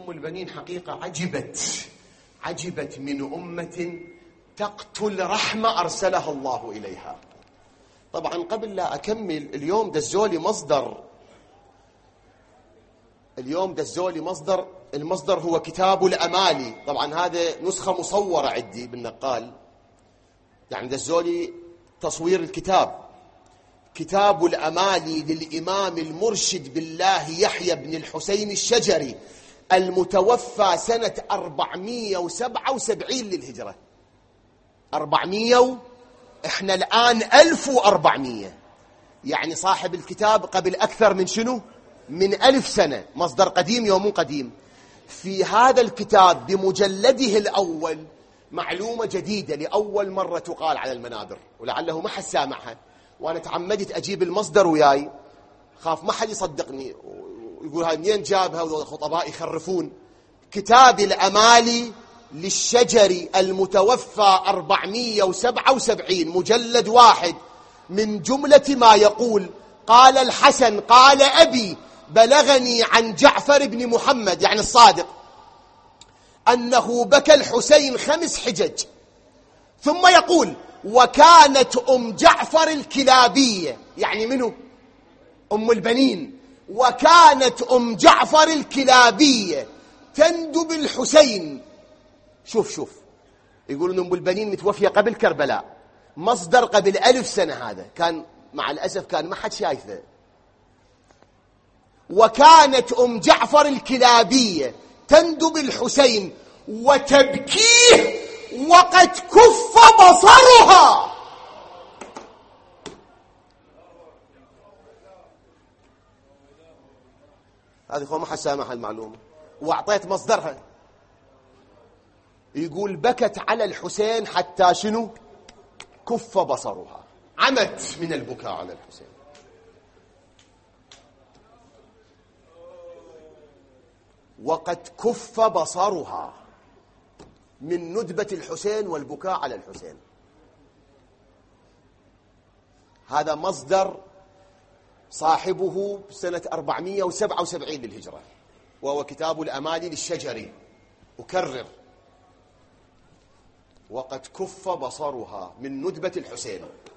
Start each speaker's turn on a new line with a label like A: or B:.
A: أم البنين حقيقة عجبت من أمة تقتل رحمة أرسلها الله إليها. طبعا قبل لا أكمل، اليوم دزولي مصدر المصدر هو كتاب الأمالي. طبعا هذا نسخة مصورة عندي بالنقال، يعني دزولي تصوير الكتاب. كتاب الأمالي للإمام المرشد بالله يحيى بن الحسين الشجري، المتوفى سنة 477 للهجرة. 400 احنا الآن 1400، يعني صاحب الكتاب قبل أكثر من شنو؟ من 1000 سنة. مصدر قديم يوم قديم. في هذا الكتاب بمجلده الأول معلومة جديدة لأول مرة تقال على المنابر، ولعله ما حد سامعها، وأنا تعمدت أجيب المصدر وياي، خاف ما حد يصدقني ويقول هاي منين جابها والخطباء يخرفون. كتاب الأمالي للشجري المتوفى 477، مجلد واحد. من جملة ما يقول: قال الحسن قال أبي بلغني عن جعفر بن محمد يعني الصادق أنه بكى الحسين 5 حجج. ثم يقول: وكانت أم جعفر الكلابية، يعني منه؟ أم البنين. وكانت أم جعفر الكلابية تندب الحسين. شوف يقول أن أم البنين متوفية قبل كربلاء، مصدر قبل 1000 سنة. هذا كان مع الأسف كان ما حد شايفه. وكانت أم جعفر الكلابية تندب الحسين وتبكيه وقد كف بصرها. هذه هو ما حد سامح المعلومة، وأعطيت مصدرها. يقول: بكت على الحسين حتى شنو؟ كف بصرها، عمت من البكاء على الحسين. وقد كف بصرها من ندبة الحسين والبكاء على الحسين. هذا مصدر صاحبه سنة 477 للهجرة، وهو كتاب الأمالي للشجري. أكرر: وقد كف بصرها من ندبة الحسين.